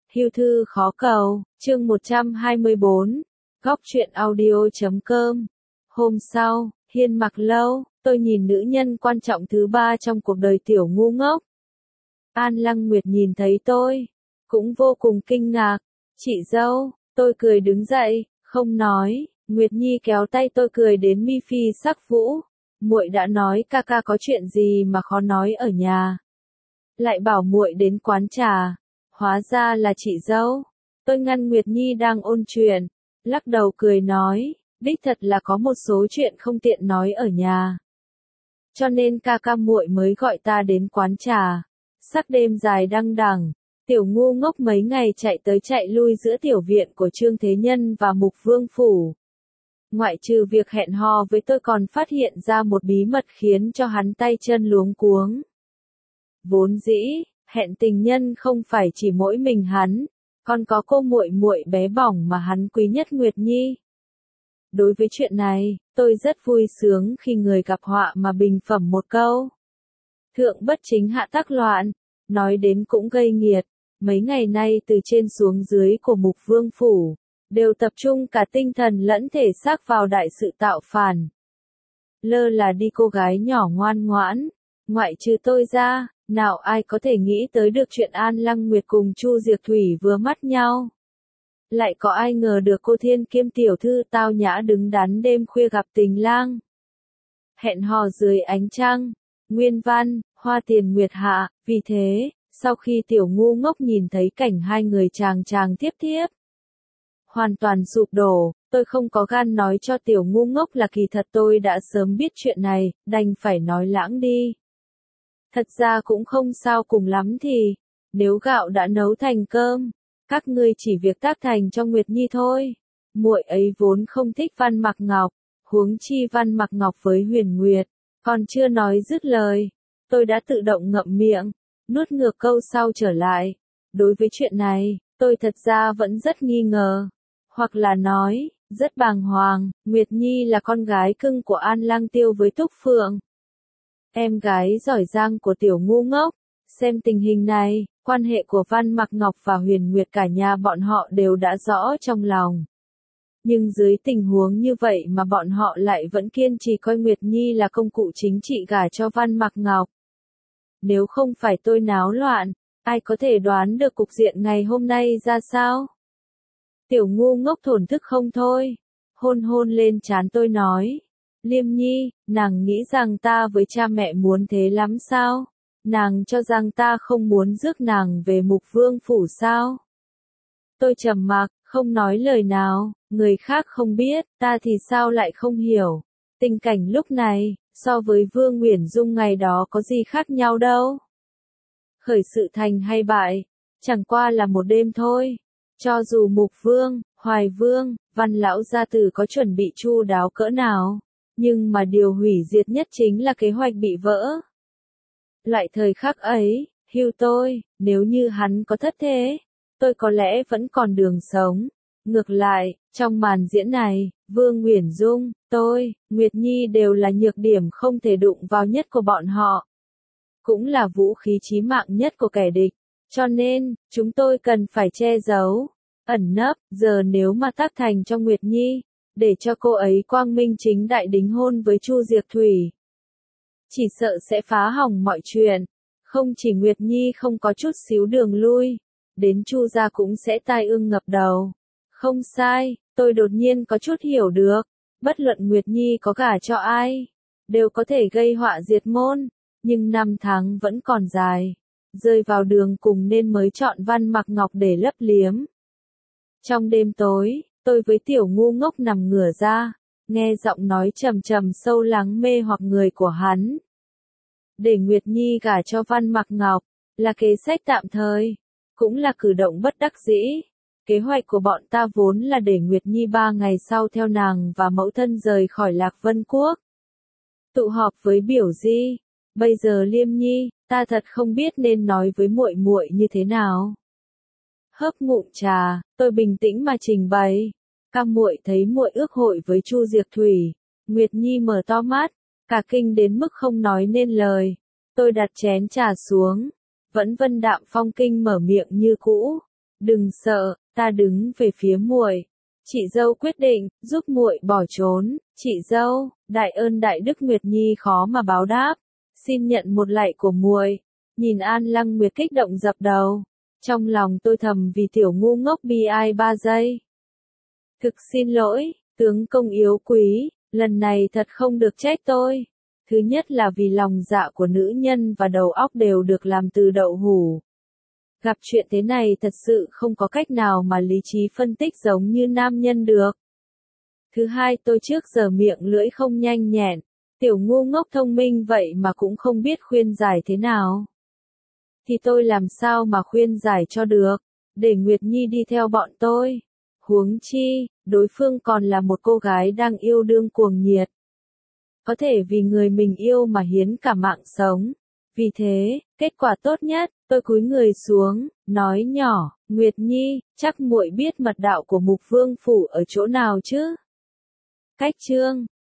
Hưu thư khó cầu, chương 124, góc truyện audio.com. Hôm sau, Hiên Mặc Lâu, tôi nhìn nữ nhân quan trọng thứ ba trong cuộc đời tiểu ngu ngốc. An Lăng Nguyệt nhìn thấy tôi, cũng vô cùng kinh ngạc. Chị dâu, tôi cười đứng dậy, không nói. Nguyệt Nhi kéo tay tôi cười đến mi phi sắc vũ. Muội đã nói ca ca có chuyện gì mà khó nói ở nhà, lại bảo muội đến quán trà. Hóa ra là chị dâu. Tôi ngăn Nguyệt Nhi đang ôn chuyện, lắc đầu cười nói, đích thật là có một số chuyện không tiện nói ở nhà, cho nên ca ca muội mới gọi ta đến quán trà. Sắc đêm dài đăng đẳng, tiểu ngu ngốc mấy ngày chạy tới chạy lui giữa tiểu viện của Trương Thế Nhân và Mục Vương phủ. Ngoại trừ việc hẹn hò với tôi còn phát hiện ra một bí mật khiến cho hắn tay chân luống cuống. Vốn dĩ, hẹn tình nhân không phải chỉ mỗi mình hắn, còn có cô muội muội bé bỏng mà hắn quý nhất Nguyệt Nhi. Đối với chuyện này, tôi rất vui sướng khi người gặp họa mà bình phẩm một câu. Thượng bất chính hạ tắc loạn, nói đến cũng gây nghiệt. Mấy ngày nay từ trên xuống dưới của Mục Vương phủ, đều tập trung cả tinh thần lẫn thể xác vào đại sự tạo phản. Lơ là đi cô gái nhỏ ngoan ngoãn, ngoại trừ tôi ra, nào ai có thể nghĩ tới được chuyện An Lăng Nguyệt cùng Chu Diệc Thủy vừa mắt nhau. Lại có ai ngờ được cô thiên kiêm tiểu thư tao nhã đứng đắn đêm khuya gặp tình lang. Hẹn hò dưới ánh trăng, nguyên văn, hoa tiền nguyệt hạ, vì thế, sau khi tiểu ngu ngốc nhìn thấy cảnh hai người chàng chàng tiếp tiếp, hoàn toàn sụp đổ. Tôi không có gan nói cho tiểu ngu ngốc là kỳ thật tôi đã sớm biết chuyện này, đành phải nói lãng đi. Thật ra cũng không sao, cùng lắm thì, nếu gạo đã nấu thành cơm, các ngươi chỉ việc tác thành cho Nguyệt Nhi thôi. Muội ấy vốn không thích Văn Mặc Ngọc, huống chi Văn Mặc Ngọc với Huyền Nguyệt, còn chưa nói dứt lời, tôi đã tự động ngậm miệng, nuốt ngược câu sau trở lại. Đối với chuyện này, tôi thật ra vẫn rất nghi ngờ, hoặc là nói, rất bàng hoàng. Nguyệt Nhi là con gái cưng của An Lăng Tiêu với Túc Phượng, em gái giỏi giang của tiểu ngu ngốc. Xem tình hình này, quan hệ của Văn Mặc Ngọc và Huyền Nguyệt cả nhà bọn họ đều đã rõ trong lòng. Nhưng dưới tình huống như vậy mà bọn họ lại vẫn kiên trì coi Nguyệt Nhi là công cụ chính trị gả cho Văn Mặc Ngọc. Nếu không phải tôi náo loạn, ai có thể đoán được cục diện ngày hôm nay ra sao? Tiểu ngu ngốc thổn thức không thôi, hôn hôn lên trán tôi nói, Liêm Nhi, nàng nghĩ rằng ta với cha mẹ muốn thế lắm sao? Nàng cho rằng ta không muốn rước nàng về Mục Vương phủ sao? Tôi trầm mặc, không nói lời nào. Người khác không biết, ta thì sao lại không hiểu. Tình cảnh lúc này, so với Vương Uyển Dung ngày đó có gì khác nhau đâu. Khởi sự thành hay bại, chẳng qua là một đêm thôi. Cho dù Mục Vương, Hoài Vương, Văn Lão gia tử có chuẩn bị chu đáo cỡ nào, nhưng mà điều hủy diệt nhất chính là kế hoạch bị vỡ. Lại thời khắc ấy, Hưu tôi, nếu như hắn có thất thế, tôi có lẽ vẫn còn đường sống. Ngược lại, trong màn diễn này, Vương Uyển Dung, tôi, Nguyệt Nhi đều là nhược điểm không thể đụng vào nhất của bọn họ. Cũng là vũ khí chí mạng nhất của kẻ địch. Cho nên, chúng tôi cần phải che giấu, ẩn nấp. Giờ nếu mà tác thành cho Nguyệt Nhi, để cho cô ấy quang minh chính đại đính hôn với Chu Diệc Thủy, chỉ sợ sẽ phá hỏng mọi chuyện. Không chỉ Nguyệt Nhi không có chút xíu đường lui, đến Chu gia cũng sẽ tai ương ngập đầu. Không sai, tôi đột nhiên có chút hiểu được, bất luận Nguyệt Nhi có gả cho ai, đều có thể gây họa diệt môn, nhưng năm tháng vẫn còn dài, rơi vào đường cùng nên mới chọn Văn Mặc Ngọc để lấp liếm. Trong đêm tối, tôi với tiểu ngu ngốc nằm ngửa ra, nghe giọng nói trầm trầm sâu lắng mê hoặc người của hắn. Để Nguyệt Nhi gả cho Văn Mặc Ngọc, là kế sách tạm thời, cũng là cử động bất đắc dĩ. Kế hoạch của bọn ta vốn là để Nguyệt Nhi 3 ngày sau theo nàng và mẫu thân rời khỏi Lạc Vân Quốc, tụ họp với biểu di. Bây giờ Liêm Nhi, ta thật không biết nên nói với muội muội như thế nào. Hớp ngụm trà, tôi bình tĩnh mà trình bày. Các muội thấy muội ước hội với Chu Diệc Thủy. Nguyệt Nhi mở to mắt, cả kinh đến mức không nói nên lời. Tôi đặt chén trà xuống, vẫn vân đạm phong kinh mở miệng như cũ. Đừng sợ, ta đứng về phía muội. Chị dâu quyết định, giúp muội bỏ trốn. Chị dâu, đại ơn đại đức Nguyệt Nhi khó mà báo đáp. Xin nhận một lạy của muội. Nhìn An Lăng Nguyệt kích động dập đầu. Trong lòng tôi thầm vì tiểu ngu ngốc bi ai 3 giây. Thực xin lỗi, tướng công yếu quý, lần này thật không được trách tôi. Thứ nhất là vì lòng dạ của nữ nhân và đầu óc đều được làm từ đậu hủ. Gặp chuyện thế này thật sự không có cách nào mà lý trí phân tích giống như nam nhân được. Thứ hai, tôi trước giờ miệng lưỡi không nhanh nhẹn, tiểu ngu ngốc thông minh vậy mà cũng không biết khuyên giải thế nào. Thì tôi làm sao mà khuyên giải cho được, để Nguyệt Nhi đi theo bọn tôi. Huống chi, đối phương còn là một cô gái đang yêu đương cuồng nhiệt. Có thể vì người mình yêu mà hiến cả mạng sống. Vì thế, kết quả tốt nhất, tôi cúi người xuống, nói nhỏ, Nguyệt Nhi, chắc muội biết mật đạo của Mục Vương Phủ ở chỗ nào chứ? Cách chương